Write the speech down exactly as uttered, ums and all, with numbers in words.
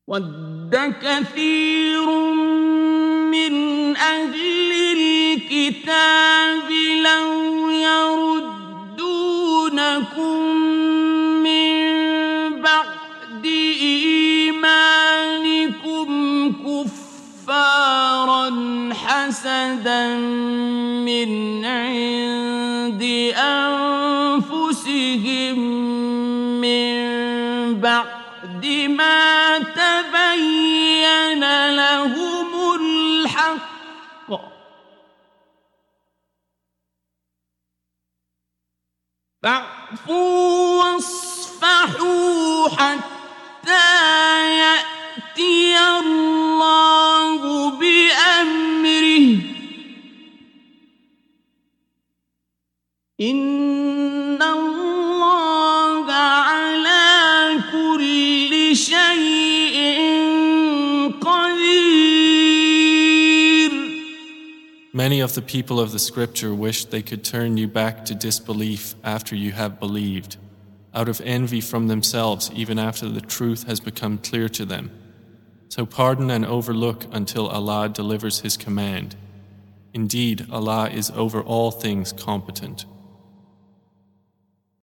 وَدَّ كَثِيرٌ مِّنْ أَهْلِ الْكِتَابِ لَوْ يَرُدُّونَكُم مِّن بَعْدِ إِيمَانِكُمْ كُفَّارًا حَسَدًا مِّنْ عِندِ أَنفُسِهِم مِّن بَعْدِ مَا تَبَيَّنَ لَهُمُ الْحَقُّ فَاعْفُوا وَاصْفَحُوا حَتَّىٰ يَأْتِيَ اللَّهُ بِأَمْرِهِ ۗ إِنَّ اللَّهَ عَلَىٰ كُلِّ شَيْءٍ قَدِيرٌ. Many of the people of the scripture wish they could turn you back to disbelief after you have believed, out of envy from themselves even after the truth has become clear to them. So pardon and overlook until Allah delivers His command. Indeed, Allah is over all things competent.